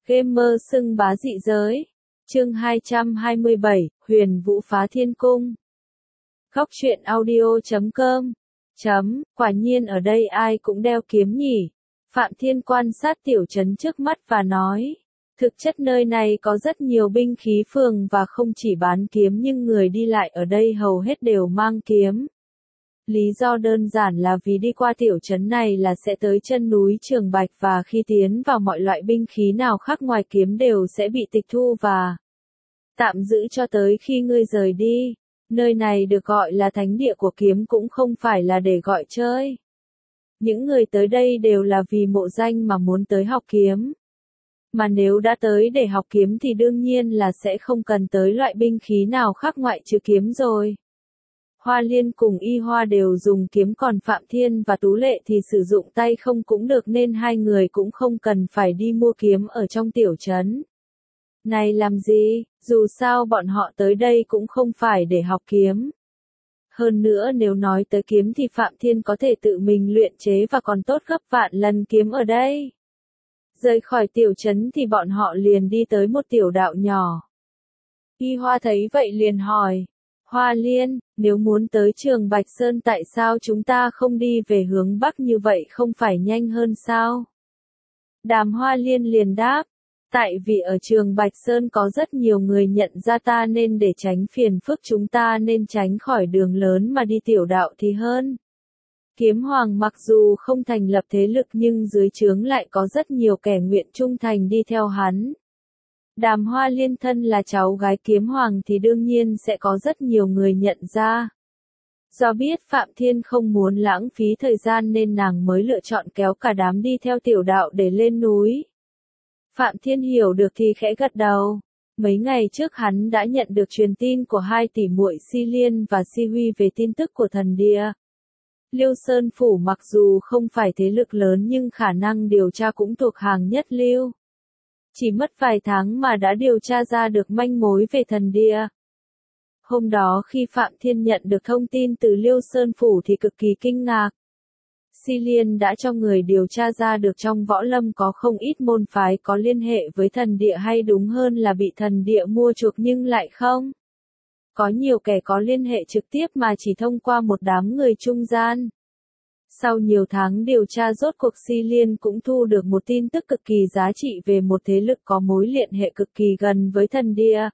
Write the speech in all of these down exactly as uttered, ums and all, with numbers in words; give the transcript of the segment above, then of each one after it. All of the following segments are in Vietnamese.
Gamer xưng bá dị giới. Chương hai trăm hai mươi bảy, Huyền Vũ phá thiên cung. Góc truyện audio chấm com. Chấm, quả nhiên ở đây ai cũng đeo kiếm nhỉ. Phạm Thiên quan sát tiểu trấn trước mắt và nói. Thực chất nơi này có rất nhiều binh khí phường và không chỉ bán kiếm nhưng người đi lại ở đây hầu hết đều mang kiếm. Lý do đơn giản là vì đi qua tiểu trấn này là sẽ tới chân núi Trường Bạch và khi tiến vào mọi loại binh khí nào khác ngoài kiếm đều sẽ bị tịch thu và tạm giữ cho tới khi ngươi rời đi. Nơi này được gọi là thánh địa của kiếm cũng không phải là để gọi chơi. Những người tới đây đều là vì mộ danh mà muốn tới học kiếm. Mà nếu đã tới để học kiếm thì đương nhiên là sẽ không cần tới loại binh khí nào khác ngoại trừ kiếm rồi. Hoa Liên cùng Y Hoa đều dùng kiếm còn Phạm Thiên và Tú Lệ thì sử dụng tay không cũng được nên hai người cũng không cần phải đi mua kiếm ở trong tiểu trấn. Này làm gì, dù sao bọn họ tới đây cũng không phải để học kiếm. Hơn nữa nếu nói tới kiếm thì Phạm Thiên có thể tự mình luyện chế và còn tốt gấp vạn lần kiếm ở đây. Rời khỏi tiểu trấn thì bọn họ liền đi tới một tiểu đạo nhỏ. Y Hoa thấy vậy liền hỏi. Hoa Liên, nếu muốn tới Trường Bạch Sơn tại sao chúng ta không đi về hướng Bắc như vậy không phải nhanh hơn sao? Đàm Hoa Liên liền đáp. Tại vì ở Trường Bạch Sơn có rất nhiều người nhận ra ta nên để tránh phiền phức chúng ta nên tránh khỏi đường lớn mà đi tiểu đạo thì hơn. Kiếm Hoàng mặc dù không thành lập thế lực nhưng dưới trướng lại có rất nhiều kẻ nguyện trung thành đi theo hắn. Đàm Hoa Liên thân là cháu gái Kiếm Hoàng thì đương nhiên sẽ có rất nhiều người nhận ra. Do biết Phạm Thiên không muốn lãng phí thời gian nên nàng mới lựa chọn kéo cả đám đi theo tiểu đạo để lên núi. Phạm Thiên hiểu được thì khẽ gật đầu. Mấy ngày trước hắn đã nhận được truyền tin của hai tỷ muội Si Liên và Si Huy về tin tức của thần địa. Liêu Sơn Phủ mặc dù không phải thế lực lớn nhưng khả năng điều tra cũng thuộc hàng nhất lưu. Chỉ mất vài tháng mà đã điều tra ra được manh mối về thần địa. Hôm đó khi Phạm Thiên nhận được thông tin từ Liêu Sơn Phủ thì cực kỳ kinh ngạc. Si Liên đã cho người điều tra ra được trong võ lâm có không ít môn phái có liên hệ với thần địa hay đúng hơn là bị thần địa mua chuộc nhưng lại không. Có nhiều kẻ có liên hệ trực tiếp mà chỉ thông qua một đám người trung gian. Sau nhiều tháng điều tra rốt cuộc Si Liên cũng thu được một tin tức cực kỳ giá trị về một thế lực có mối liên hệ cực kỳ gần với thần địa.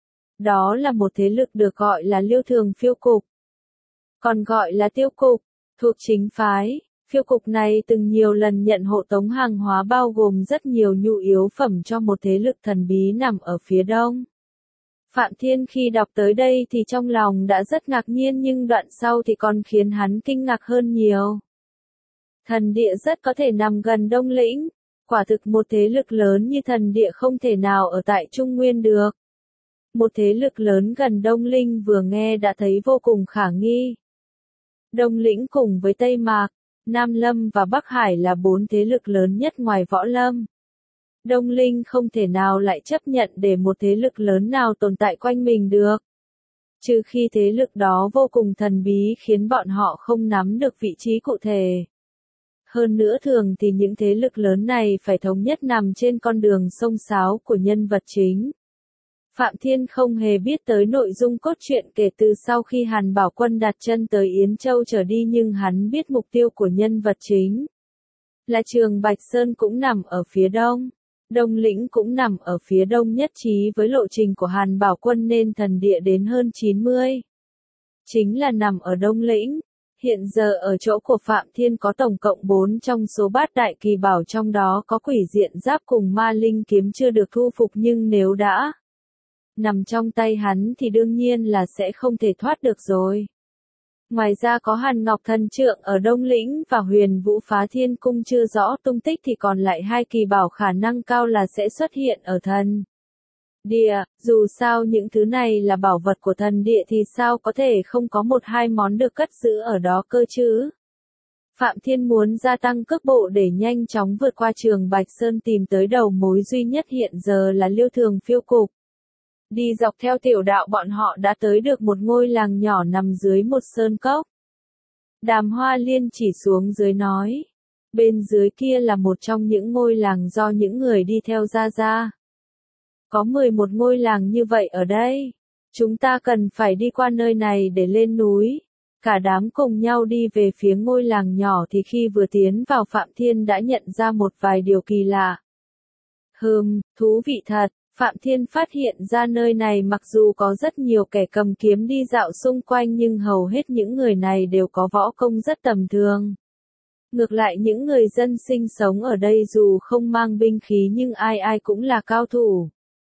Đó là một thế lực được gọi là Liêu Thường Phiêu Cục. Còn gọi là Tiêu Cục, thuộc chính phái. Phiêu cục này từng nhiều lần nhận hộ tống hàng hóa bao gồm rất nhiều nhu yếu phẩm cho một thế lực thần bí nằm ở phía đông. Phạm Thiên khi đọc tới đây thì trong lòng đã rất ngạc nhiên nhưng đoạn sau thì còn khiến hắn kinh ngạc hơn nhiều. Thần địa rất có thể nằm gần Đông Lĩnh, quả thực một thế lực lớn như thần địa không thể nào ở tại Trung Nguyên được. Một thế lực lớn gần Đông Linh vừa nghe đã thấy vô cùng khả nghi. Đông Lĩnh cùng với Tây Mạc, Nam Lâm và Bắc Hải là bốn thế lực lớn nhất ngoài võ lâm. Đông Linh không thể nào lại chấp nhận để một thế lực lớn nào tồn tại quanh mình được. Trừ khi thế lực đó vô cùng thần bí khiến bọn họ không nắm được vị trí cụ thể. Hơn nữa thường thì những thế lực lớn này phải thống nhất nằm trên con đường xông xáo của nhân vật chính. Phạm Thiên không hề biết tới nội dung cốt truyện kể từ sau khi Hàn Bảo Quân đặt chân tới Yến Châu trở đi nhưng hắn biết mục tiêu của nhân vật chính. Là Trường Bạch Sơn cũng nằm ở phía đông. Đông Lĩnh cũng nằm ở phía đông nhất trí với lộ trình của Hàn Bảo Quân nên thần địa đến hơn chín mươi. Chính là nằm ở Đông Lĩnh. Hiện giờ ở chỗ của Phạm Thiên có tổng cộng bốn trong số bát đại kỳ bảo trong đó có quỷ diện giáp cùng ma linh kiếm chưa được thu phục nhưng nếu đã nằm trong tay hắn thì đương nhiên là sẽ không thể thoát được rồi. Ngoài ra có Hàn Ngọc Thần Trượng ở Đông Lĩnh và Huyền Vũ phá thiên cung chưa rõ tung tích thì còn lại hai kỳ bảo khả năng cao là sẽ xuất hiện ở thần địa. Dù sao những thứ này là bảo vật của thần địa thì sao có thể không có một hai món được cất giữ ở đó cơ chứ. Phạm Thiên muốn gia tăng cước bộ để nhanh chóng vượt qua Trường Bạch Sơn tìm tới đầu mối duy nhất hiện giờ là Liêu Thường Phiêu Cục. Đi dọc theo tiểu đạo bọn họ đã tới được một ngôi làng nhỏ nằm dưới một sơn cốc. Đàm Hoa Liên chỉ xuống dưới nói. Bên dưới kia là một trong những ngôi làng do những người đi theo Gia Gia. Có mười một ngôi làng như vậy ở đây. Chúng ta cần phải đi qua nơi này để lên núi. Cả đám cùng nhau đi về phía ngôi làng nhỏ thì khi vừa tiến vào Phạm Thiên đã nhận ra một vài điều kỳ lạ. Hừm, thú vị thật. Phạm Thiên phát hiện ra nơi này mặc dù có rất nhiều kẻ cầm kiếm đi dạo xung quanh nhưng hầu hết những người này đều có võ công rất tầm thường. Ngược lại những người dân sinh sống ở đây dù không mang binh khí nhưng ai ai cũng là cao thủ.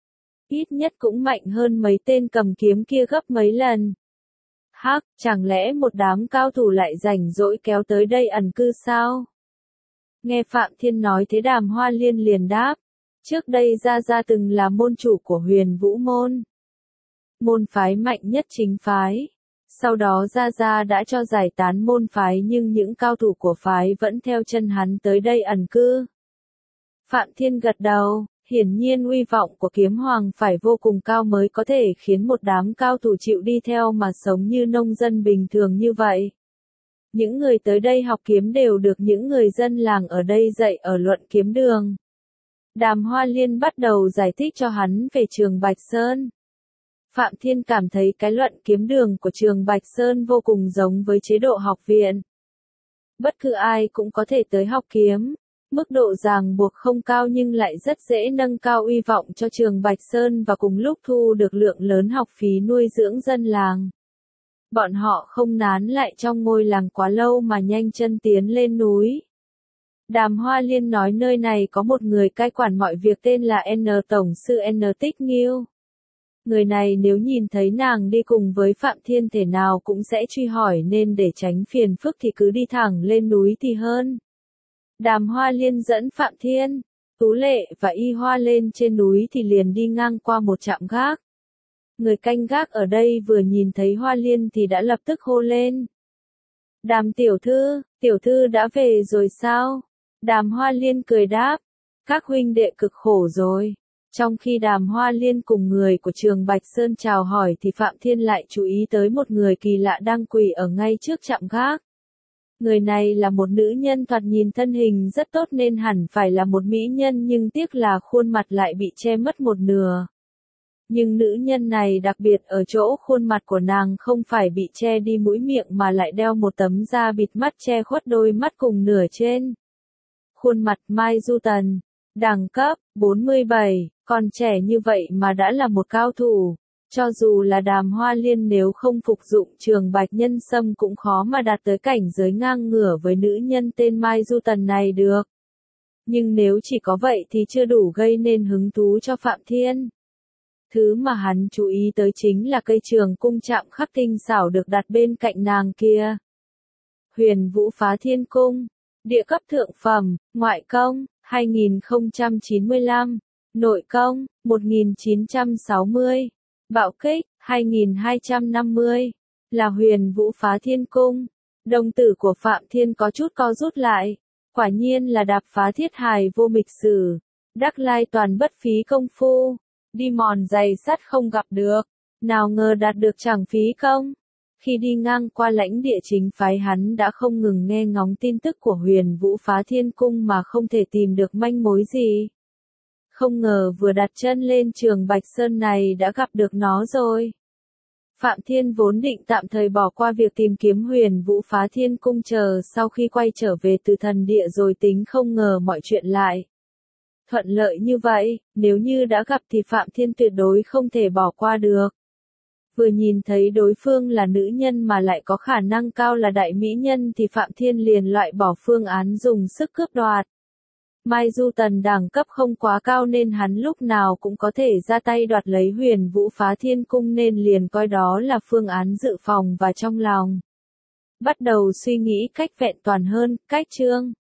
Ít nhất cũng mạnh hơn mấy tên cầm kiếm kia gấp mấy lần. Hắc, chẳng lẽ một đám cao thủ lại rảnh rỗi kéo tới đây ẩn cư sao? Nghe Phạm Thiên nói thế Đàm Hoa Liên liền đáp. Trước đây Gia Gia từng là môn chủ của Huyền Vũ Môn. Môn phái mạnh nhất chính phái. Sau đó Gia Gia đã cho giải tán môn phái nhưng những cao thủ của phái vẫn theo chân hắn tới đây ẩn cư. Phạm Thiên gật đầu, hiển nhiên uy vọng của kiếm hoàng phải vô cùng cao mới có thể khiến một đám cao thủ chịu đi theo mà sống như nông dân bình thường như vậy. Những người tới đây học kiếm đều được những người dân làng ở đây dạy ở luận kiếm đường. Đàm Hoa Liên bắt đầu giải thích cho hắn về trường Bạch Sơn. Phạm Thiên cảm thấy cái luận kiếm đường của trường Bạch Sơn vô cùng giống với chế độ học viện. Bất cứ ai cũng có thể tới học kiếm, mức độ ràng buộc không cao nhưng lại rất dễ nâng cao uy vọng cho trường Bạch Sơn và cùng lúc thu được lượng lớn học phí nuôi dưỡng dân làng. Bọn họ không nán lại trong ngôi làng quá lâu mà nhanh chân tiến lên núi. Đàm Hoa Liên nói nơi này có một người cai quản mọi việc tên là N Tổng sư N Tích Nghiêu. Người này nếu nhìn thấy nàng đi cùng với Phạm Thiên thể nào cũng sẽ truy hỏi nên để tránh phiền phức thì cứ đi thẳng lên núi thì hơn. Đàm Hoa Liên dẫn Phạm Thiên, Tú Lệ và Y Hoa lên trên núi thì liền đi ngang qua một trạm gác. Người canh gác ở đây vừa nhìn thấy Hoa Liên thì đã lập tức hô lên. Đàm tiểu thư, tiểu thư đã về rồi sao? Đàm Hoa Liên cười đáp. Các huynh đệ cực khổ rồi. Trong khi Đàm Hoa Liên cùng người của trường Bạch Sơn chào hỏi thì Phạm Thiên lại chú ý tới một người kỳ lạ đang quỳ ở ngay trước trạm gác. Người này là một nữ nhân thoạt nhìn thân hình rất tốt nên hẳn phải là một mỹ nhân nhưng tiếc là khuôn mặt lại bị che mất một nửa. Nhưng nữ nhân này đặc biệt ở chỗ khuôn mặt của nàng không phải bị che đi mũi miệng mà lại đeo một tấm da bịt mắt che khuất đôi mắt cùng nửa trên. Khuôn mặt Mai Du Tần, đẳng cấp bốn mươi bảy, còn trẻ như vậy mà đã là một cao thủ. Cho dù là Đàm Hoa Liên nếu không phục dụng trường Bạch Nhân Sâm cũng khó mà đạt tới cảnh giới ngang ngửa với nữ nhân tên Mai Du Tần này được. Nhưng nếu chỉ có vậy thì chưa đủ gây nên hứng thú cho Phạm Thiên. Thứ mà hắn chú ý tới chính là cây trường cung chạm khắc tinh xảo được đặt bên cạnh nàng kia. Huyền Vũ Phá Thiên Cung, địa cấp thượng phẩm, ngoại công, hai nghìn không trăm chín mươi lăm, nội công, một nghìn chín trăm sáu mươi, bạo kích, hai nghìn hai trăm năm mươi, là Huyền Vũ Phá Thiên Cung. Đồng tử của Phạm Thiên có chút co rút lại, quả nhiên là đạp phá thiết hài vô mịch sử, đắc lai toàn bất phí công phu. Đi mòn giày sắt không gặp được, nào ngờ đạt được chẳng phí công. Khi đi ngang qua lãnh địa chính phái hắn đã không ngừng nghe ngóng tin tức của Huyền Vũ Phá Thiên Cung mà không thể tìm được manh mối gì. Không ngờ vừa đặt chân lên trường Bạch Sơn này đã gặp được nó rồi. Phạm Thiên vốn định tạm thời bỏ qua việc tìm kiếm Huyền Vũ Phá Thiên Cung chờ sau khi quay trở về từ thần địa rồi tính, không ngờ mọi chuyện lại thuận lợi như vậy, nếu như đã gặp thì Phạm Thiên tuyệt đối không thể bỏ qua được. Vừa nhìn thấy đối phương là nữ nhân mà lại có khả năng cao là đại mỹ nhân thì Phạm Thiên liền loại bỏ phương án dùng sức cướp đoạt. Mai Du Tần đẳng cấp không quá cao nên hắn lúc nào cũng có thể ra tay đoạt lấy Huyền Vũ Phá Thiên Cung nên liền coi đó là phương án dự phòng và trong lòng bắt đầu suy nghĩ cách vẹn toàn hơn, cách chương.